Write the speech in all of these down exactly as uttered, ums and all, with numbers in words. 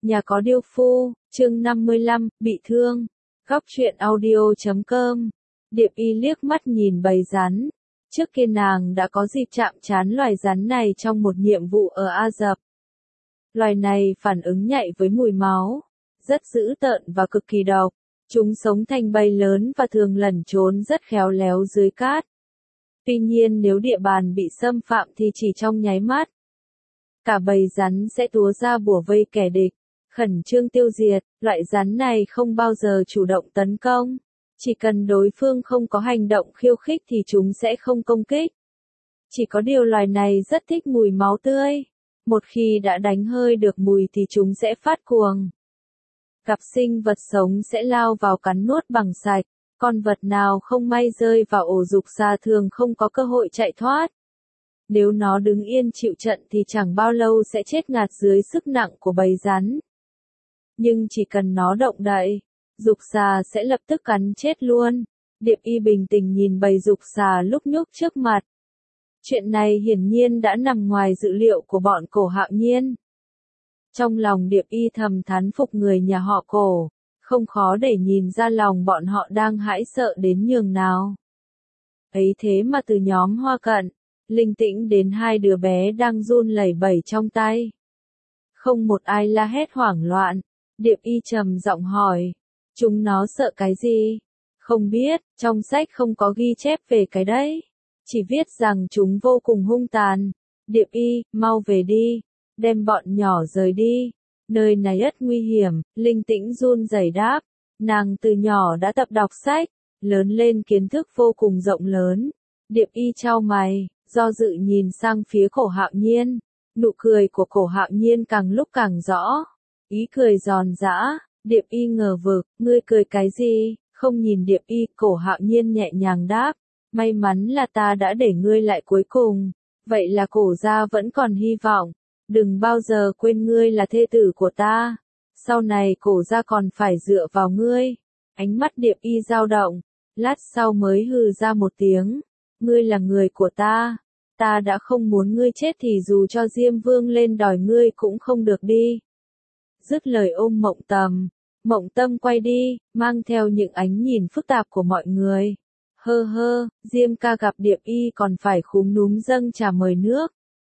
Nhà có điêu phu, chương năm mươi lăm, bị thương. Góc truyện audio chấm com. Điệp Y liếc mắt nhìn bầy rắn. Trước kia nàng đã có dịp chạm trán loài rắn này trong một nhiệm vụ ở Ai Cập. Loài này phản ứng nhạy với mùi máu, rất dữ tợn và cực kỳ độc. Chúng sống thành bầy lớn và thường lẩn trốn rất khéo léo dưới cát. Tuy nhiên nếu địa bàn bị xâm phạm thì chỉ trong nháy mắt, cả bầy rắn sẽ túa ra bủa vây kẻ địch, khẩn trương tiêu diệt. Loại rắn này không bao giờ chủ động tấn công, chỉ cần đối phương không có hành động khiêu khích thì chúng sẽ không công kích. Chỉ có điều loài này rất thích mùi máu tươi, một khi đã đánh hơi được mùi thì chúng sẽ phát cuồng. Gặp sinh vật sống sẽ lao vào cắn nuốt bằng sạch, con vật nào không may rơi vào ổ dục xà thường không có cơ hội chạy thoát. Nếu nó đứng yên chịu trận thì chẳng bao lâu sẽ chết ngạt dưới sức nặng của bầy rắn. Nhưng chỉ cần nó động đậy, dục xà sẽ lập tức cắn chết luôn. Điệp Y bình tĩnh nhìn bầy dục xà lúc nhúc trước mặt. Chuyện này hiển nhiên đã nằm ngoài dự liệu của bọn Cổ Hạo Nhiên. Trong lòng Điệp Y thầm thán phục người nhà họ Cổ, không khó để nhìn ra lòng bọn họ đang hãi sợ đến nhường nào. Ấy thế mà từ nhóm Hoa Cận, Linh Tĩnh đến hai đứa bé đang run lẩy bẩy trong tay, không một ai la hét hoảng loạn. Điệp Y trầm giọng hỏi, chúng nó sợ cái gì? Không biết, trong sách không có ghi chép về cái đấy, chỉ viết rằng chúng vô cùng hung tàn. Điệp Y, mau về đi, đem bọn nhỏ rời đi, nơi này rất nguy hiểm. Linh Tĩnh run rẩy đáp, nàng từ nhỏ đã tập đọc sách, lớn lên kiến thức vô cùng rộng lớn. Điệp Y chau mày, do dự nhìn sang phía Cổ Hạo Nhiên, nụ cười của Cổ Hạo Nhiên càng lúc càng rõ, ý cười giòn giã. Điệp Y ngờ vực, ngươi cười cái gì? Không nhìn Điệp Y, Cổ Hạo Nhiên nhẹ nhàng đáp, may mắn là ta đã để ngươi lại cuối cùng, vậy là Cổ gia vẫn còn hy vọng. Đừng bao giờ quên ngươi là thê tử của ta, sau này Cổ gia còn phải dựa vào ngươi. Ánh mắt Điệp Y dao động, lát sau mới hừ ra một tiếng, ngươi là người của ta, ta đã không muốn ngươi chết thì dù cho Diêm Vương lên đòi ngươi cũng không được đi. Dứt lời ôm Mộng Tầm, Mộng Tâm quay đi, mang theo những ánh nhìn phức tạp của mọi người. Hơ hơ, Diêm ca gặp Điệp Y còn phải khúm núm dâng trà mời nước.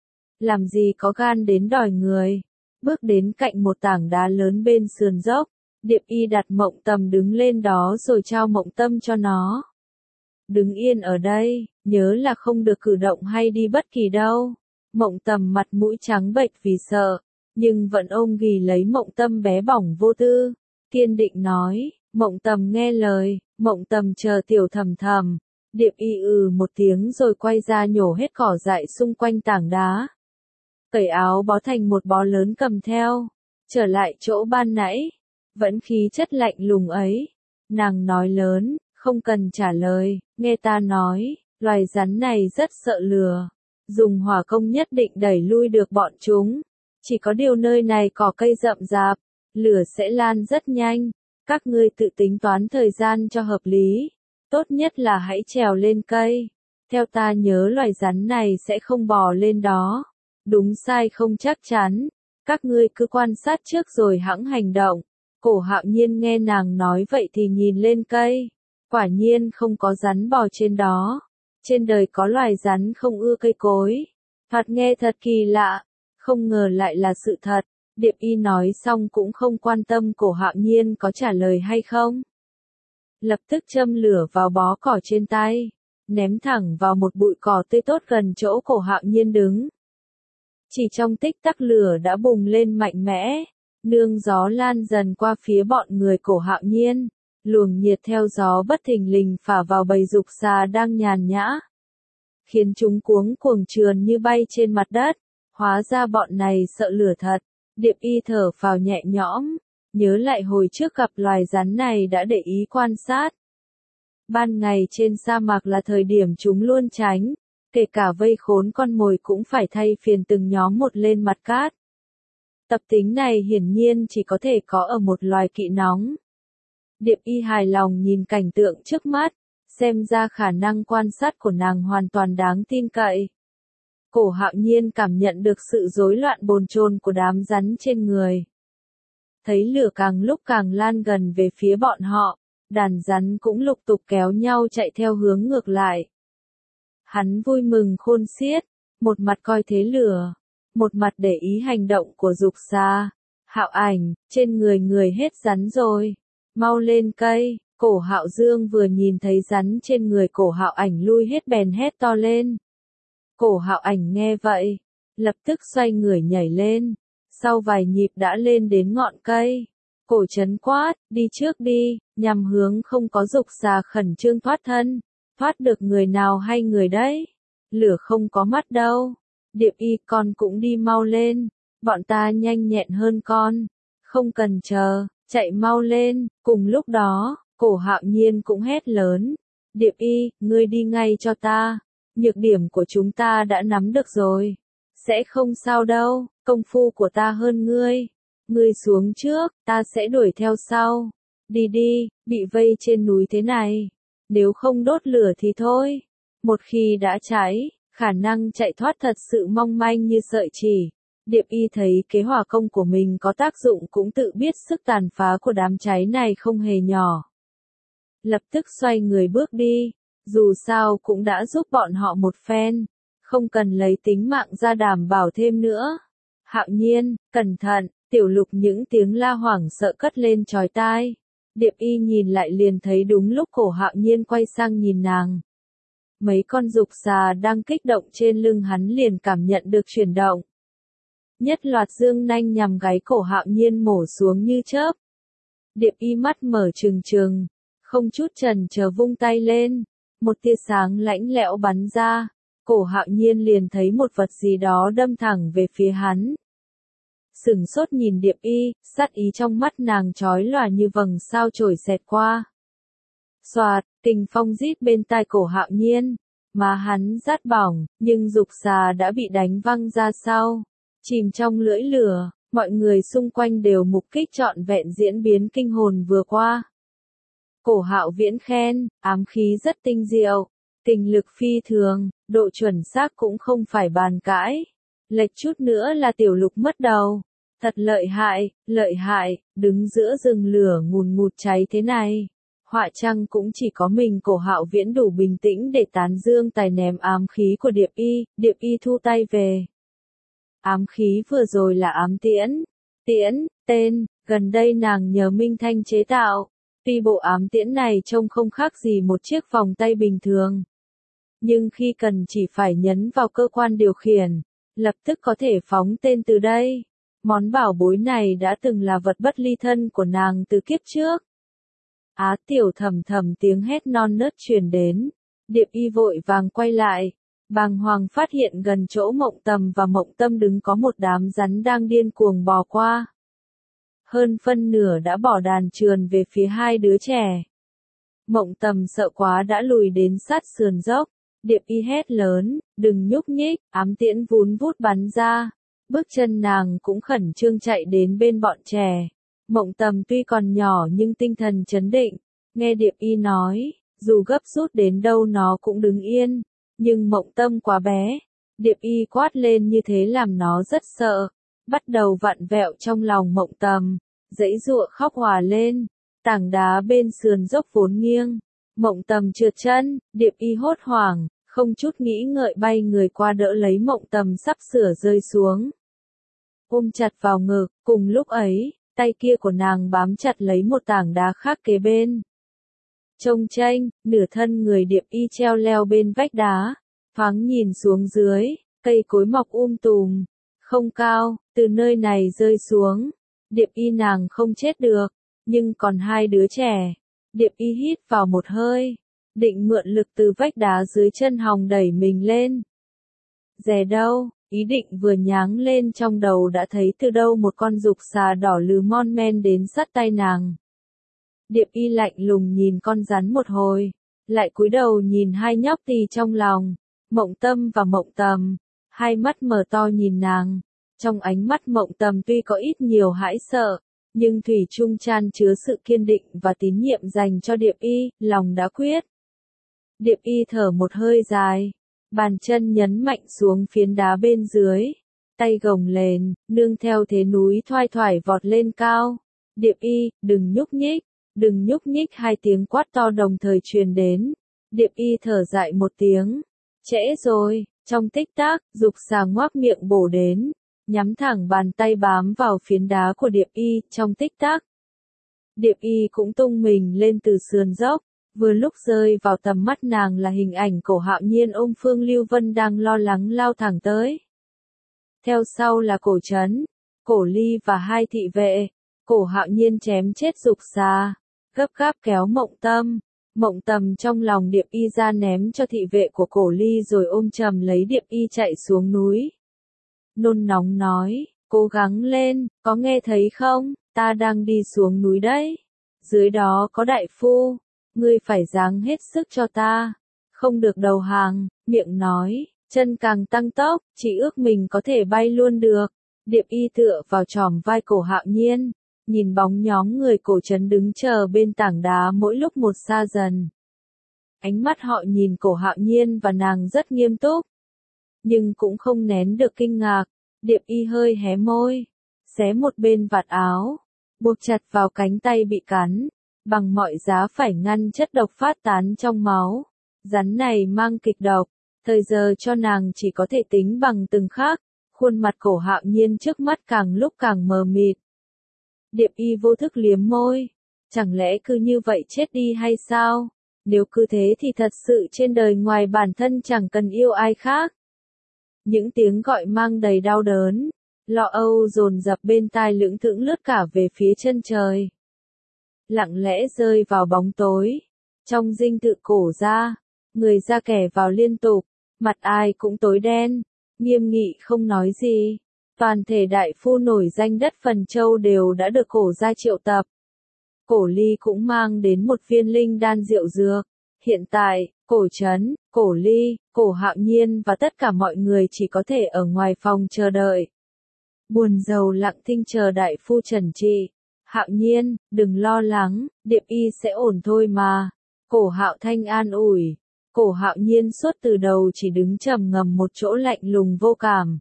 Làm gì có gan đến đòi người. Bước đến cạnh một tảng đá lớn bên sườn dốc, Điệp Y đặt Mộng Tầm đứng lên đó rồi trao Mộng Tâm cho nó. Đứng yên ở đây, nhớ là không được cử động hay đi bất kỳ đâu. Mộng Tầm mặt mũi trắng bệch vì sợ, nhưng vẫn ôm ghì lấy Mộng Tâm bé bỏng vô tư, kiên định nói. Mộng Tầm nghe lời, Mộng Tầm chờ Tiểu Thầm Thầm. Điệp Y ừ một tiếng rồi quay ra nhổ hết cỏ dại xung quanh tảng đá, cởi áo bó thành một bó lớn cầm theo, trở lại chỗ ban nãy, vẫn khí chất lạnh lùng ấy. Nàng nói lớn, không cần trả lời, nghe ta nói, loài rắn này rất sợ lửa, dùng hỏa công nhất định đẩy lui được bọn chúng. Chỉ có điều nơi này cỏ cây rậm rạp, lửa sẽ lan rất nhanh, các ngươi tự tính toán thời gian cho hợp lý, tốt nhất là hãy trèo lên cây. Theo ta nhớ loài rắn này sẽ không bò lên đó, đúng sai không chắc chắn, các ngươi cứ quan sát trước rồi hẵng hành động. Cổ Hạo Nhiên nghe nàng nói vậy thì nhìn lên cây, quả nhiên không có rắn bò trên đó. Trên đời có loài rắn không ưa cây cối, thoạt nghe thật kỳ lạ, không ngờ lại là sự thật. Điệp Y nói xong cũng không quan tâm Cổ Hạo Nhiên có trả lời hay không, lập tức châm lửa vào bó cỏ trên tay, ném thẳng vào một bụi cỏ tươi tốt gần chỗ Cổ Hạo Nhiên đứng. Chỉ trong tích tắc lửa đã bùng lên mạnh mẽ, nương gió lan dần qua phía bọn người Cổ Hạo Nhiên, luồng nhiệt theo gió bất thình lình phả vào bầy dục xà đang nhàn nhã, khiến chúng cuống cuồng trườn như bay trên mặt đất. Hóa ra bọn này sợ lửa thật. Điệp Y thở phào nhẹ nhõm, nhớ lại hồi trước gặp loài rắn này đã để ý quan sát. Ban ngày trên sa mạc là thời điểm chúng luôn tránh, kể cả vây khốn con mồi cũng phải thay phiền từng nhóm một lên mặt cát. Tập tính này hiển nhiên chỉ có thể có ở một loài kỵ nóng. Điệp Y hài lòng nhìn cảnh tượng trước mắt, xem ra khả năng quan sát của nàng hoàn toàn đáng tin cậy. Cổ Hạo Nhiên cảm nhận được sự rối loạn bồn chồn của đám rắn trên người. thấy lửa càng lúc càng lan gần về phía bọn họ, đàn rắn cũng lục tục kéo nhau chạy theo hướng ngược lại. Hắn vui mừng khôn xiết, một mặt coi thế lửa, một mặt để ý hành động của Dục Xà. Hạo Ảnh, trên người người hết rắn rồi, mau lên cây. Cổ Hạo Dương vừa nhìn thấy rắn trên người Cổ Hạo Ảnh lui hết bèn hét to lên. Cổ Hạo Ảnh nghe vậy, lập tức xoay người nhảy lên, sau vài nhịp đã lên đến ngọn cây. Cổ Trấn quát, đi trước đi, nhằm hướng không có Dục Xà khẩn trương thoát thân. Thoát được người nào hay người đấy? Lửa không có mắt đâu. Điệp Y, con cũng đi mau lên, bọn ta nhanh nhẹn hơn con. Không cần chờ, chạy mau lên. Cùng lúc đó, Cổ Hạo Nhiên cũng hét lớn. Điệp Y, ngươi đi ngay cho ta. Nhược điểm của chúng ta đã nắm được rồi. Sẽ không sao đâu, công phu của ta hơn ngươi. Ngươi xuống trước, ta sẽ đuổi theo sau. Đi đi, bị vây trên núi thế này. Nếu không đốt lửa thì thôi. Một khi đã cháy, khả năng chạy thoát thật sự mong manh như sợi chỉ. Điệp Y thấy kế hỏa công của mình có tác dụng cũng tự biết sức tàn phá của đám cháy này không hề nhỏ. Lập tức xoay người bước đi, dù sao cũng đã giúp bọn họ một phen, không cần lấy tính mạng ra đảm bảo thêm nữa. Hạo Nhiên, cẩn thận, Tiểu Lục những tiếng la hoảng sợ cất lên chói tai. Điệp Y nhìn lại liền thấy đúng lúc Cổ Hạo Nhiên quay sang nhìn nàng. Mấy con dục xà đang kích động trên lưng hắn liền cảm nhận được chuyển động. Nhất loạt dương nanh nhằm gáy Cổ Hạo Nhiên mổ xuống như chớp. Điệp Y mắt mở trừng trừng, không chút chần chờ vung tay lên, một tia sáng lãnh lẽo bắn ra, Cổ Hạo Nhiên liền thấy một vật gì đó đâm thẳng về phía hắn. Sửng sốt nhìn Điệp Y, sát ý trong mắt nàng chói lòa như vầng sao chổi xẹt qua. Xoạt, kình phong rít bên tai Cổ Hạo Nhiên, mà hắn rát bỏng, nhưng dục xà đã bị đánh văng ra sau, chìm trong lưỡi lửa, mọi người xung quanh đều mục kích trọn vẹn diễn biến kinh hồn vừa qua. Cổ Hạo Viễn khen, ám khí rất tinh diệu, kình lực phi thường, độ chuẩn xác cũng không phải bàn cãi. Lệch chút nữa là Tiểu Lục mất đầu. Thật lợi hại, lợi hại, đứng giữa rừng lửa ngùn ngụt cháy thế này. Họa chăng cũng chỉ có mình Cổ Hạo Viễn đủ bình tĩnh để tán dương tài ném ám khí của Điệp Y, Điệp Y thu tay về. Ám khí vừa rồi là ám tiễn. Tiễn, tên, gần đây nàng nhờ Minh Thanh chế tạo. Tuy bộ ám tiễn này trông không khác gì một chiếc vòng tay bình thường. Nhưng khi cần chỉ phải nhấn vào cơ quan điều khiển, lập tức có thể phóng tên từ đây. Món bảo bối này đã từng là vật bất ly thân của nàng từ kiếp trước. Á Tiểu thầm thầm tiếng hét non nớt truyền đến. Điệp Y vội vàng quay lại. Bàng hoàng phát hiện gần chỗ Mộng Tầm và Mộng Tâm đứng có một đám rắn đang điên cuồng bò qua. Hơn phân nửa đã bỏ đàn trườn về phía hai đứa trẻ. Mộng Tầm sợ quá đã lùi đến sát sườn dốc. Điệp Y hét lớn, đừng nhúc nhích, ám tiễn vún vút bắn ra. Bước chân nàng cũng khẩn trương chạy đến bên bọn trẻ. Mộng Tầm tuy còn nhỏ nhưng tinh thần chấn định. Nghe Điệp Y nói, dù gấp rút đến đâu nó cũng đứng yên. Nhưng Mộng Tâm quá bé. Điệp Y quát lên như thế làm nó rất sợ. Bắt đầu vặn vẹo trong lòng Mộng Tầm. Giãy giụa khóc hòa lên. Tảng đá bên sườn dốc vốn nghiêng. Mộng Tầm trượt chân, Điệp Y hốt hoảng, không chút nghĩ ngợi bay người qua đỡ lấy Mộng Tầm sắp sửa rơi xuống. Ôm chặt vào ngực, cùng lúc ấy, tay kia của nàng bám chặt lấy một tảng đá khác kế bên. Trông chênh, nửa thân người Điệp Y treo leo bên vách đá, thoáng nhìn xuống dưới, cây cối mọc um tùm, không cao, từ nơi này rơi xuống. Điệp Y nàng không chết được, nhưng còn hai đứa trẻ. Điệp Y hít vào một hơi, định mượn lực từ vách đá dưới chân hòng đẩy mình lên. Dè đâu, ý định vừa nháng lên trong đầu đã thấy từ đâu một con dục xà đỏ lừ mon men đến sát tay nàng. Điệp Y lạnh lùng nhìn con rắn một hồi, lại cúi đầu nhìn hai nhóc tì trong lòng, Mộng Tâm và Mộng Tầm, hai mắt mở to nhìn nàng. Trong ánh mắt Mộng Tầm tuy có ít nhiều hãi sợ, nhưng thủy chung chan chứa sự kiên định và tín nhiệm dành cho Điệp Y, lòng đã quyết. Điệp Y thở một hơi dài, bàn chân nhấn mạnh xuống phiến đá bên dưới, tay gồng lên, nương theo thế núi thoai thoải vọt lên cao, Điệp y, đừng nhúc nhích, đừng nhúc nhích, hai tiếng quát to đồng thời truyền đến. Điệp y thở dài một tiếng. Trễ rồi, trong tích tắc, dục xà ngoác miệng bổ đến, nhắm thẳng bàn tay bám vào phiến đá của điệp y, trong tích tắc. Điệp y cũng tung mình lên từ sườn dốc, vừa lúc rơi vào tầm mắt nàng là hình ảnh Cổ Hạo Nhiên ôm Phương Lưu Vân đang lo lắng lao thẳng tới. Theo sau là Cổ Trấn, Cổ Ly và hai thị vệ. Cổ Hạo Nhiên chém chết dục xà, gấp gáp kéo Mộng Tâm. Mộng Tâm trong lòng điệp y ra ném cho thị vệ của Cổ Ly rồi ôm chầm lấy điệp y chạy xuống núi. Nôn nóng nói, cố gắng lên, có nghe thấy không, ta đang đi xuống núi đấy. Dưới đó có đại phu, ngươi phải giáng hết sức cho ta, không được đầu hàng, miệng nói, chân càng tăng tốc, chỉ ước mình có thể bay luôn được. Điệp y tựa vào tròm vai Cổ Hạo Nhiên, nhìn bóng nhóm người Cổ Trấn đứng chờ bên tảng đá mỗi lúc một xa dần. Ánh mắt họ nhìn Cổ Hạo Nhiên và nàng rất nghiêm túc, nhưng cũng không nén được kinh ngạc. Điệp y hơi hé môi, xé một bên vạt áo, buộc chặt vào cánh tay bị cắn, bằng mọi giá phải ngăn chất độc phát tán trong máu. Rắn này mang kịch độc, thời giờ cho nàng chỉ có thể tính bằng từng khắc. Khuôn mặt Cổ Hạo Nhiên trước mắt càng lúc càng mờ mịt. Điệp y vô thức liếm môi, chẳng lẽ cứ như vậy chết đi hay sao? Nếu cứ thế thì thật sự trên đời ngoài bản thân chẳng cần yêu ai khác. Những tiếng gọi mang đầy đau đớn, lo âu dồn dập bên tai lững thững lướt cả về phía chân trời. Lặng lẽ rơi vào bóng tối, trong dinh thự Cổ gia, người ra kẻ vào liên tục, mặt ai cũng tối đen, nghiêm nghị không nói gì. Toàn thể đại phu nổi danh đất Phần Châu đều đã được Cổ gia triệu tập. Cổ Ly cũng mang đến một viên linh đan rượu dược. Hiện tại, Cổ Trấn, Cổ Ly, Cổ Hạo Nhiên và tất cả mọi người chỉ có thể ở ngoài phòng chờ đợi. Buồn rầu lặng thinh chờ đại phu trần trị. Hạo Nhiên, đừng lo lắng, điệp y sẽ ổn thôi mà. Cổ Hạo Thanh an ủi. Cổ Hạo Nhiên suốt từ đầu chỉ đứng trầm ngầm một chỗ lạnh lùng vô cảm.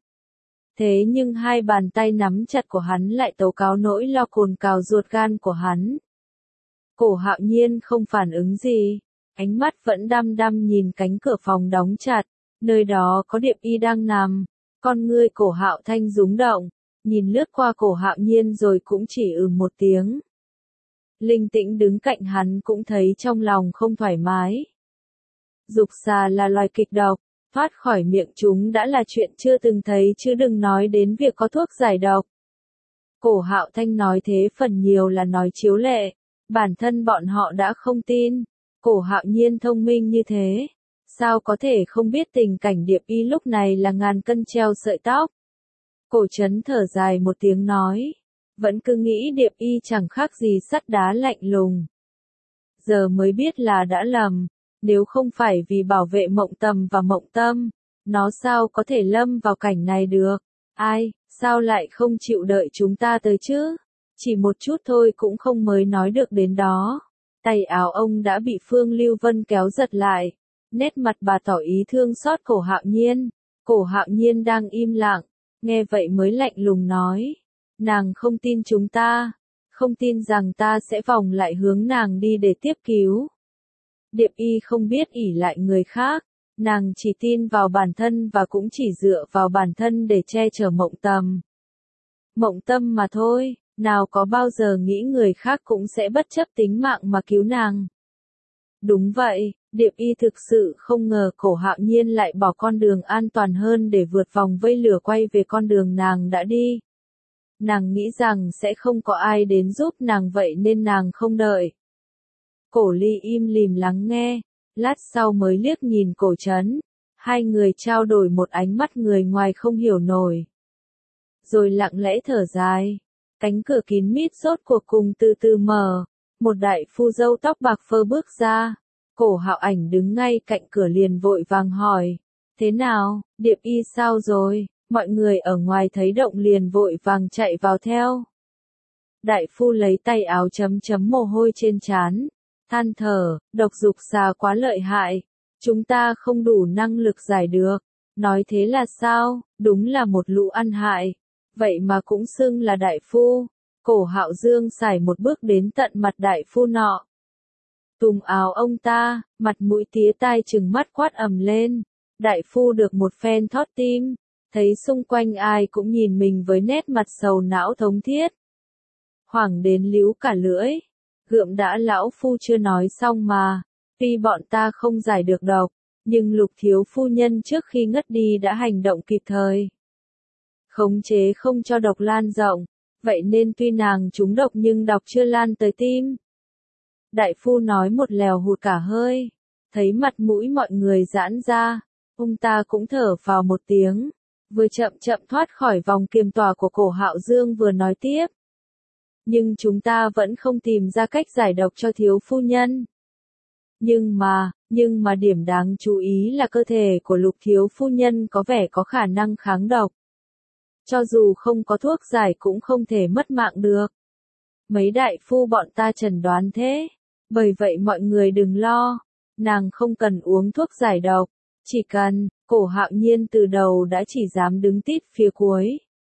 Thế nhưng hai bàn tay nắm chặt của hắn lại tố cáo nỗi lo cồn cào ruột gan của hắn. Cổ Hạo Nhiên không phản ứng gì, ánh mắt vẫn đăm đăm nhìn cánh cửa phòng đóng chặt, nơi đó có điệp y đang nằm. Con ngươi Cổ Hạo Thanh rúng động, nhìn lướt qua Cổ Hạo Nhiên rồi cũng chỉ ừ một tiếng. Linh Tĩnh đứng cạnh hắn cũng thấy trong lòng không thoải mái. Dục xà là loài kịch độc, thoát khỏi miệng chúng đã là chuyện chưa từng thấy chứ đừng nói đến việc có thuốc giải độc. Cổ Hạo Thanh nói thế phần nhiều là nói chiếu lệ, bản thân bọn họ đã không tin. Cổ Hạo Nhiên thông minh như thế, sao có thể không biết tình cảnh điệp y lúc này là ngàn cân treo sợi tóc. Cổ Trấn thở dài một tiếng nói, vẫn cứ nghĩ điệp y chẳng khác gì sắt đá lạnh lùng. Giờ mới biết là đã lầm. Nếu không phải vì bảo vệ Mộng Tầm và Mộng Tâm, nó sao có thể lâm vào cảnh này được? Ai, sao lại không chịu đợi chúng ta tới chứ? Chỉ một chút thôi cũng không mới nói được đến đó. Tay áo ông đã bị Phương Lưu Vân kéo giật lại. Nét mặt bà tỏ ý thương xót Cổ Hạo Nhiên. Cổ Hạo Nhiên đang im lặng, nghe vậy mới lạnh lùng nói. Nàng không tin chúng ta, không tin rằng ta sẽ vòng lại hướng nàng đi để tiếp cứu. Điệp y không biết ỷ lại người khác, nàng chỉ tin vào bản thân và cũng chỉ dựa vào bản thân để che chở Mộng Tầm. Mộng Tâm mà thôi, nào có bao giờ nghĩ người khác cũng sẽ bất chấp tính mạng mà cứu nàng. Đúng vậy, Điệp y thực sự không ngờ Cổ Hạo Nhiên lại bỏ con đường an toàn hơn để vượt vòng vây lửa quay về con đường nàng đã đi. Nàng nghĩ rằng sẽ không có ai đến giúp nàng vậy nên nàng không đợi. Cổ Ly im lìm lắng nghe, lát sau mới liếc nhìn Cổ Trấn. Hai người trao đổi một ánh mắt người ngoài không hiểu nổi. Rồi lặng lẽ thở dài. Cánh cửa kín mít rốt cuộc cùng từ từ mở. Một đại phu râu tóc bạc phơ bước ra. Cổ Hạo Ảnh đứng ngay cạnh cửa liền vội vàng hỏi. Thế nào, Điệp y sao rồi? Mọi người ở ngoài thấy động liền vội vàng chạy vào theo. Đại phu lấy tay áo chấm chấm mồ hôi trên trán. Than thở, độc dục xà quá lợi hại, chúng ta không đủ năng lực giải được. Nói thế là sao, đúng là một lũ ăn hại, vậy mà cũng xưng là đại phu. Cổ Hạo Dương sải một bước đến tận mặt đại phu nọ. Tùng áo ông ta, mặt mũi tía tai trừng mắt quát ầm lên. Đại phu được một phen thót tim, thấy xung quanh ai cũng nhìn mình với nét mặt sầu não thống thiết. Hoảng đến líu cả lưỡi. Gượm đã, lão phu chưa nói xong mà. Tuy bọn ta không giải được độc, nhưng Lục thiếu phu nhân trước khi ngất đi đã hành động kịp thời. Khống chế không cho độc lan rộng, vậy nên tuy nàng trúng độc nhưng độc chưa lan tới tim. Đại phu nói một lèo hụt cả hơi, thấy mặt mũi mọi người giãn ra, ông ta cũng thở vào một tiếng, vừa chậm chậm thoát khỏi vòng kiềm tỏa của Cổ Hạo Dương vừa nói tiếp. Nhưng chúng ta vẫn không tìm ra cách giải độc cho thiếu phu nhân. Nhưng mà, nhưng mà điểm đáng chú ý là cơ thể của Lục thiếu phu nhân có vẻ có khả năng kháng độc. Cho dù không có thuốc giải cũng không thể mất mạng được. Mấy đại phu bọn ta chẩn đoán thế, bởi vậy mọi người đừng lo, nàng không cần uống thuốc giải độc, chỉ cần, Cổ Hạo Nhiên từ đầu đã chỉ dám đứng tít phía cuối.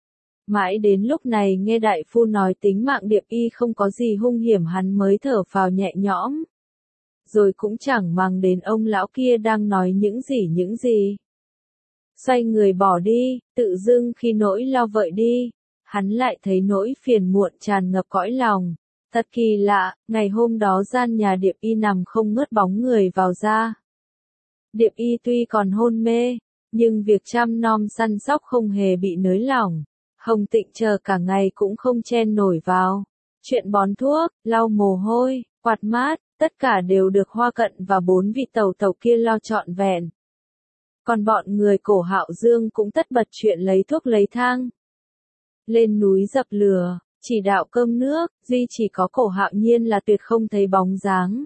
Mãi đến lúc này nghe đại phu nói tính mạng Điệp Y không có gì hung hiểm hắn mới thở phào nhẹ nhõm. Rồi cũng chẳng màng đến ông lão kia đang nói những gì những gì. Xoay người bỏ đi, tự dưng khi nỗi lo vợi đi, hắn lại thấy nỗi phiền muộn tràn ngập cõi lòng. Thật kỳ lạ, ngày hôm đó gian nhà Điệp Y nằm không ngớt bóng người vào ra. Điệp Y tuy còn hôn mê, nhưng việc chăm nom săn sóc không hề bị nới lỏng. Hồng Tịnh chờ cả ngày cũng không chen nổi vào. Chuyện bón thuốc, lau mồ hôi, quạt mát, tất cả đều được Hoa Cận và bốn vị tẩu tẩu kia lo trọn vẹn. Còn bọn người Cổ Hạo Dương cũng tất bật chuyện lấy thuốc lấy thang. Lên núi dập lửa, chỉ đạo cơm nước, duy chỉ có Cổ Hạo Nhiên là tuyệt không thấy bóng dáng.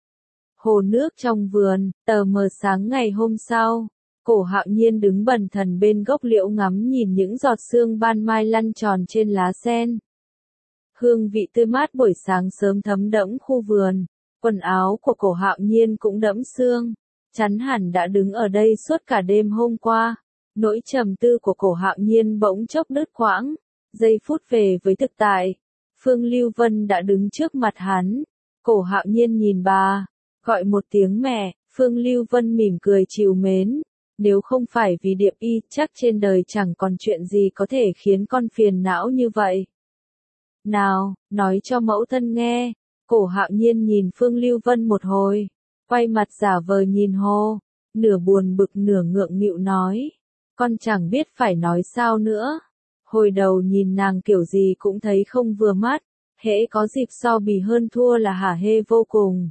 Hồ nước trong vườn, tờ mờ sáng ngày hôm sau, Cổ Hạo Nhiên đứng bần thần bên gốc liễu ngắm nhìn những giọt sương ban mai lăn tròn trên lá sen. Hương vị tươi mát buổi sáng sớm thấm đẫm khu vườn, quần áo của Cổ Hạo Nhiên cũng đẫm sương. Chắn hẳn đã đứng ở đây suốt cả đêm hôm qua. Nỗi trầm tư của Cổ Hạo Nhiên bỗng chốc đứt quãng, giây phút về với thực tại. Phương Lưu Vân đã đứng trước mặt hắn. Cổ Hạo Nhiên nhìn bà, gọi một tiếng mẹ. Phương Lưu Vân mỉm cười trìu mến. Nếu không phải vì Điệp Y, chắc trên đời chẳng còn chuyện gì có thể khiến con phiền não như vậy. Nào, nói cho mẫu thân nghe. Cổ Hạo Nhiên nhìn Phương Lưu Vân một hồi, quay mặt giả vờ nhìn Hồ, nửa buồn bực nửa ngượng nghịu nói. Con chẳng biết phải nói sao nữa. Hồi đầu nhìn nàng kiểu gì cũng thấy không vừa mắt, hễ có dịp so bì hơn thua là hả hê vô cùng.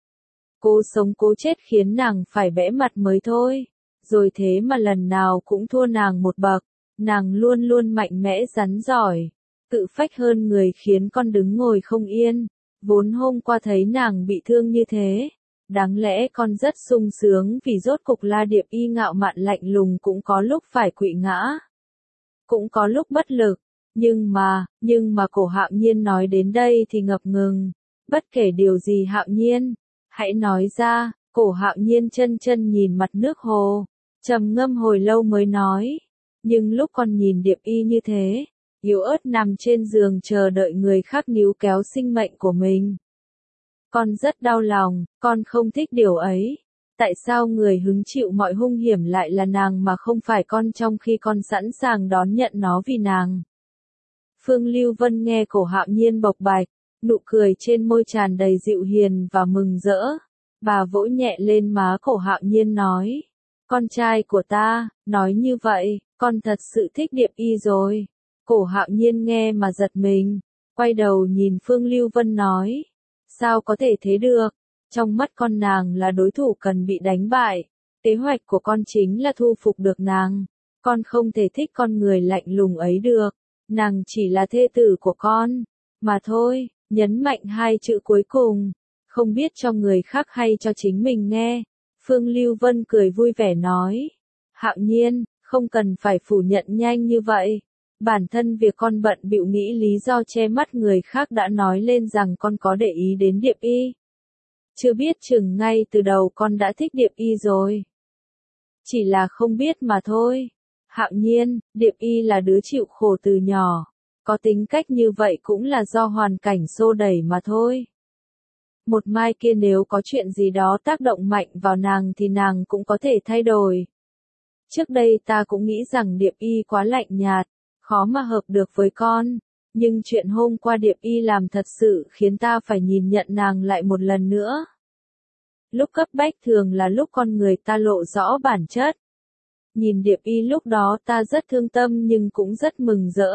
Cố sống cố chết khiến nàng phải bẽ mặt mới thôi. Rồi thế mà lần nào cũng thua nàng một bậc, nàng luôn luôn mạnh mẽ rắn giỏi, tự phách hơn người khiến con đứng ngồi không yên. Vốn hôm qua thấy nàng bị thương như thế, đáng lẽ con rất sung sướng vì rốt cục La Điệp Y ngạo mạn lạnh lùng cũng có lúc phải quỵ ngã, cũng có lúc bất lực, nhưng mà, nhưng mà Cổ Hạo Nhiên nói đến đây thì ngập ngừng. Bất kể điều gì Hạo Nhiên, hãy nói ra. Cổ Hạo Nhiên chân chân nhìn mặt nước hồ, trầm ngâm hồi lâu mới nói, nhưng lúc con nhìn Điệp Y như thế, yếu ớt nằm trên giường chờ đợi người khác níu kéo sinh mệnh của mình, con rất đau lòng, con không thích điều ấy. Tại sao người hứng chịu mọi hung hiểm lại là nàng mà không phải con, trong khi con sẵn sàng đón nhận nó vì nàng? Phương Lưu Vân nghe Cổ Hạo Nhiên bộc bạch, nụ cười trên môi tràn đầy dịu hiền và mừng rỡ. Bà vỗ nhẹ lên má Cổ Hạo Nhiên nói, con trai của ta, nói như vậy, con thật sự thích Điệp Y rồi. Cổ Hạo Nhiên nghe mà giật mình, quay đầu nhìn Phương Lưu Vân nói, sao có thể thế được, trong mắt con nàng là đối thủ cần bị đánh bại, kế hoạch của con chính là thu phục được nàng, con không thể thích con người lạnh lùng ấy được, nàng chỉ là thê tử của con, mà thôi. Nhấn mạnh hai chữ cuối cùng, không biết cho người khác hay cho chính mình nghe. Phương Lưu Vân cười vui vẻ nói, Hạo Nhiên, không cần phải phủ nhận nhanh như vậy. Bản thân việc con bận bịu nghĩ lý do che mắt người khác đã nói lên rằng con có để ý đến Điệp Y. Chưa biết chừng ngay từ đầu con đã thích Điệp Y rồi. Chỉ là không biết mà thôi. Hạo Nhiên, Điệp Y là đứa chịu khổ từ nhỏ. Có tính cách như vậy cũng là do hoàn cảnh xô đẩy mà thôi. Một mai kia nếu có chuyện gì đó tác động mạnh vào nàng thì nàng cũng có thể thay đổi. Trước đây ta cũng nghĩ rằng Điệp Y quá lạnh nhạt, khó mà hợp được với con, nhưng chuyện hôm qua Điệp Y làm thật sự khiến ta phải nhìn nhận nàng lại một lần nữa. Lúc cấp bách thường là lúc con người ta lộ rõ bản chất. Nhìn Điệp Y lúc đó ta rất thương tâm nhưng cũng rất mừng rỡ.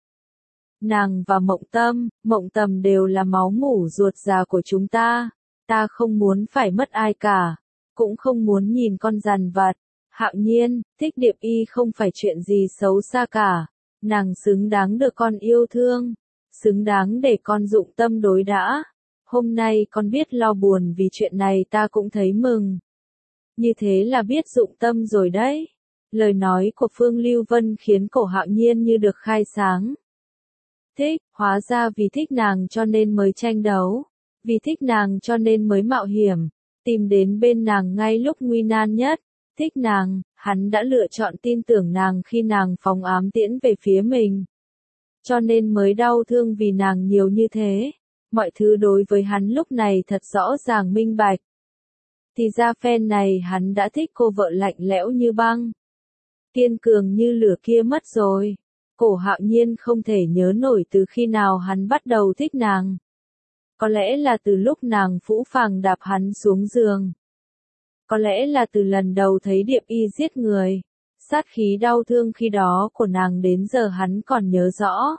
Nàng và Mộng Tâm, Mộng Tầm đều là máu mủ ruột già của chúng ta. Ta không muốn phải mất ai cả, cũng không muốn nhìn con dằn vặt. Hạo Nhiên, thích Điệp Y không phải chuyện gì xấu xa cả. Nàng xứng đáng được con yêu thương, xứng đáng để con dụng tâm đối đãi. Hôm nay con biết lo buồn vì chuyện này ta cũng thấy mừng. Như thế là biết dụng tâm rồi đấy. Lời nói của Phương Lưu Vân khiến cổ Hạo Nhiên như được khai sáng. Thích, hóa ra vì thích nàng cho nên mới tranh đấu. Vì thích nàng cho nên mới mạo hiểm. Tìm đến bên nàng ngay lúc nguy nan nhất. Thích nàng, hắn đã lựa chọn tin tưởng nàng khi nàng phóng ám tiễn về phía mình. Cho nên mới đau thương vì nàng nhiều như thế. Mọi thứ đối với hắn lúc này thật rõ ràng minh bạch. Thì ra phen này hắn đã thích cô vợ lạnh lẽo như băng, kiên cường như lửa kia mất rồi. Cổ Hạo Nhiên không thể nhớ nổi từ khi nào hắn bắt đầu thích nàng. Có lẽ là từ lúc nàng phũ phàng đạp hắn xuống giường. Có lẽ là từ lần đầu thấy Điệp Y giết người. Sát khí đau thương khi đó của nàng đến giờ hắn còn nhớ rõ.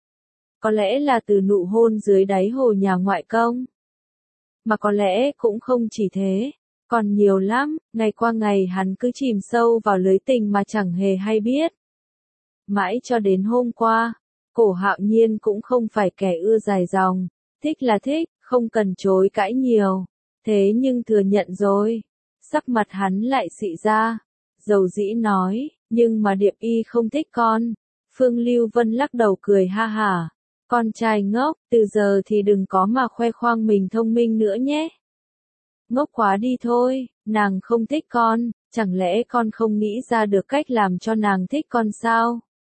Có lẽ là từ nụ hôn dưới đáy hồ nhà ngoại công. Mà có lẽ cũng không chỉ thế. Còn nhiều lắm, ngày qua ngày hắn cứ chìm sâu vào lưới tình mà chẳng hề hay biết. Mãi cho đến hôm qua, cổ Hạo Nhiên cũng không phải kẻ ưa dài dòng. Thích là thích, không cần chối cãi nhiều. Thế nhưng thừa nhận rồi. Sắc mặt hắn lại xị ra. Dầu dĩ nói, nhưng mà Điệp Y không thích con. Phương Lưu Vân lắc đầu cười ha hả. Con trai ngốc, từ giờ thì đừng có mà khoe khoang mình thông minh nữa nhé. Ngốc quá đi thôi, nàng không thích con, chẳng lẽ con không nghĩ ra được cách làm cho nàng thích con sao?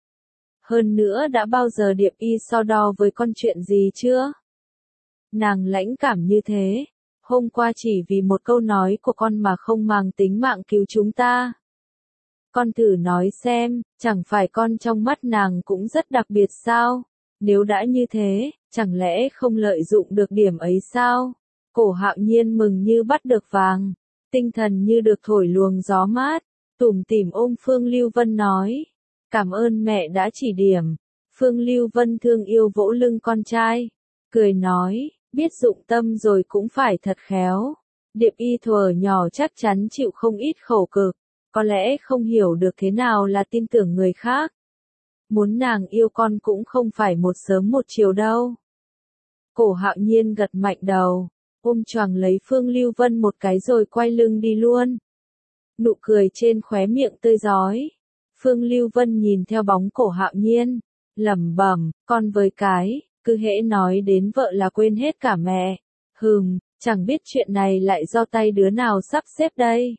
Hơn nữa đã bao giờ Điệp Y so đo với con chuyện gì chưa? Nàng lãnh cảm như thế, hôm qua chỉ vì một câu nói của con mà không màng tính mạng cứu chúng ta. Con thử nói xem, chẳng phải con trong mắt nàng cũng rất đặc biệt sao? Nếu đã như thế, chẳng lẽ không lợi dụng được điểm ấy sao? Cổ Hạo Nhiên mừng như bắt được vàng, tinh thần như được thổi luồng gió mát, tủm tỉm ôm Phương Lưu Vân nói. Cảm ơn mẹ đã chỉ điểm. Phương Lưu Vân thương yêu vỗ lưng con trai, cười nói, biết dụng tâm rồi cũng phải thật khéo. Điệp Y thuở nhỏ chắc chắn chịu không ít khổ cực, có lẽ không hiểu được thế nào là tin tưởng người khác. Muốn nàng yêu con cũng không phải một sớm một chiều đâu. Cổ Hạo Nhiên gật mạnh đầu, ôm choàng lấy Phương Lưu Vân một cái rồi quay lưng đi luôn. Nụ cười trên khóe miệng tươi rói. Phương Lưu Vân nhìn theo bóng cổ Hạo Nhiên, lẩm bẩm, con với cái, cứ hễ nói đến vợ là quên hết cả mẹ. Hừm, chẳng biết chuyện này lại do tay đứa nào sắp xếp đây.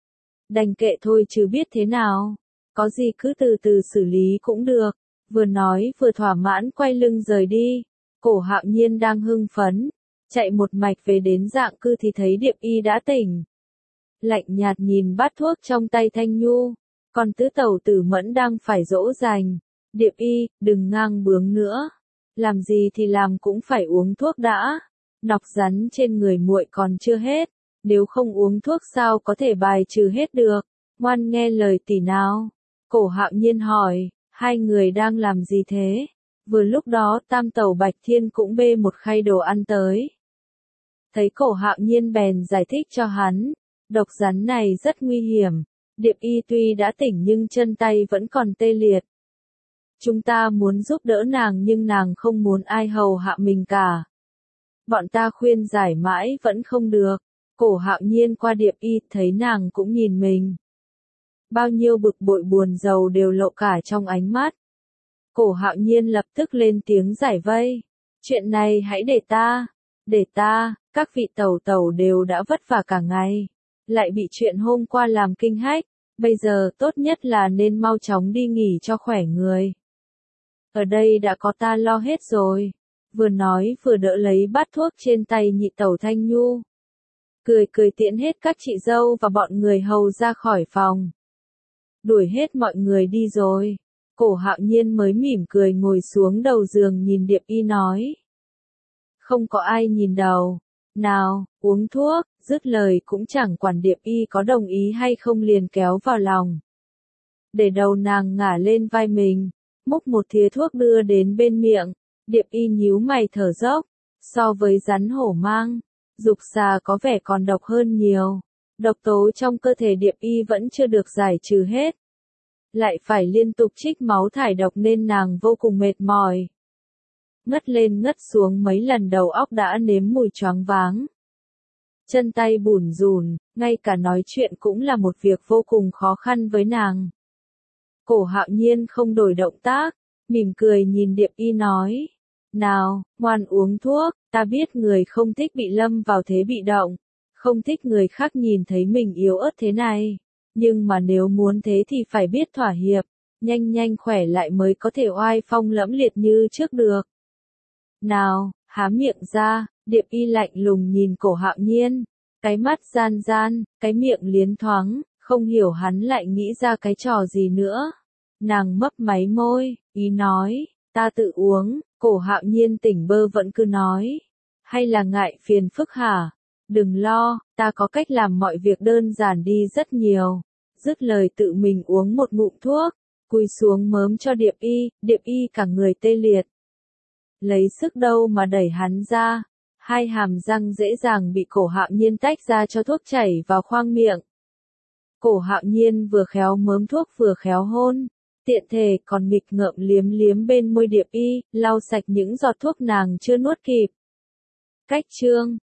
Đành kệ thôi chứ biết thế nào. Có gì cứ từ từ xử lý cũng được. Vừa nói vừa thỏa mãn quay lưng rời đi. Cổ Hạo Nhiên đang hưng phấn, chạy một mạch về đến Dạng Cư thì thấy Điệp Y đã tỉnh. Lạnh nhạt nhìn bát thuốc trong tay Thanh Nhu, còn tứ tẩu Tử Mẫn đang phải dỗ dành. Điệp Y, đừng ngang bướng nữa. Làm gì thì làm cũng phải uống thuốc đã. Nọc rắn trên người muội còn chưa hết, nếu không uống thuốc sao có thể bài trừ hết được. Ngoan nghe lời tỷ nào. Cổ Hạo Nhiên hỏi, hai người đang làm gì thế? Vừa lúc đó tam tẩu Bạch Thiên cũng bê một khay đồ ăn tới. Thấy cổ Hạo Nhiên bèn giải thích cho hắn, độc rắn này rất nguy hiểm. Điệp Y tuy đã tỉnh nhưng chân tay vẫn còn tê liệt. Chúng ta muốn giúp đỡ nàng nhưng nàng không muốn ai hầu hạ mình cả. Bọn ta khuyên giải mãi vẫn không được. Cổ Hạo Nhiên qua Điệp Y thấy nàng cũng nhìn mình. Bao nhiêu bực bội buồn rầu đều lộ cả trong ánh mắt. Cổ Hạo Nhiên lập tức lên tiếng giải vây. Chuyện này hãy để ta, để ta, các vị tẩu tẩu đều đã vất vả cả ngày. Lại bị chuyện hôm qua làm kinh hách, bây giờ tốt nhất là nên mau chóng đi nghỉ cho khỏe người. ở đây đã có ta lo hết rồi. Vừa nói vừa đỡ lấy bát thuốc trên tay nhị tẩu Thanh Nhu. Cười cười tiễn hết các chị dâu và bọn người hầu ra khỏi phòng. Đuổi hết mọi người đi rồi. Cổ Hạo Nhiên mới mỉm cười ngồi xuống đầu giường nhìn Điệp Y nói. Không có ai nhìn đầu. Nào, uống thuốc, dứt lời cũng chẳng quản Điệp Y có đồng ý hay không liền kéo vào lòng. Để đầu nàng ngả lên vai mình, múc một thìa thuốc đưa đến bên miệng, Điệp Y nhíu mày thở dốc. So với rắn hổ mang, dục xà có vẻ còn độc hơn nhiều. Độc tố trong cơ thể Điệp Y vẫn chưa được giải trừ hết. Lại phải liên tục trích máu thải độc nên nàng vô cùng mệt mỏi. Ngất lên ngất xuống mấy lần đầu óc đã nếm mùi choáng váng. Chân tay bủn rủn, ngay cả nói chuyện cũng là một việc vô cùng khó khăn với nàng. Cổ Hạo Nhiên không đổi động tác, mỉm cười nhìn Điệp Y nói. Nào, ngoan uống thuốc, ta biết người không thích bị lâm vào thế bị động, không thích người khác nhìn thấy mình yếu ớt thế này. Nhưng mà nếu muốn thế thì phải biết thỏa hiệp, nhanh nhanh khỏe lại mới có thể oai phong lẫm liệt như trước được. Nào, há miệng ra, Điệp Y lạnh lùng nhìn Cổ Hạo Nhiên, cái mắt gian gian, cái miệng liến thoáng, không hiểu hắn lại nghĩ ra cái trò gì nữa. Nàng mấp máy môi, ý nói, ta tự uống. Cổ Hạo Nhiên tỉnh bơ vẫn cứ nói, hay là ngại phiền phức hả? Đừng lo, ta có cách làm mọi việc đơn giản đi rất nhiều. Dứt lời tự mình uống một ngụm thuốc, cúi xuống mớm cho Điệp Y, Điệp Y cả người tê liệt. Lấy sức đâu mà đẩy hắn ra, hai hàm răng dễ dàng bị Cổ Hạo Nhiên tách ra cho thuốc chảy vào khoang miệng. Cổ Hạo Nhiên vừa khéo mớm thuốc vừa khéo hôn, tiện thể còn nghịch ngợm liếm liếm bên môi Điệp Y, lau sạch những giọt thuốc nàng chưa nuốt kịp. Cách chương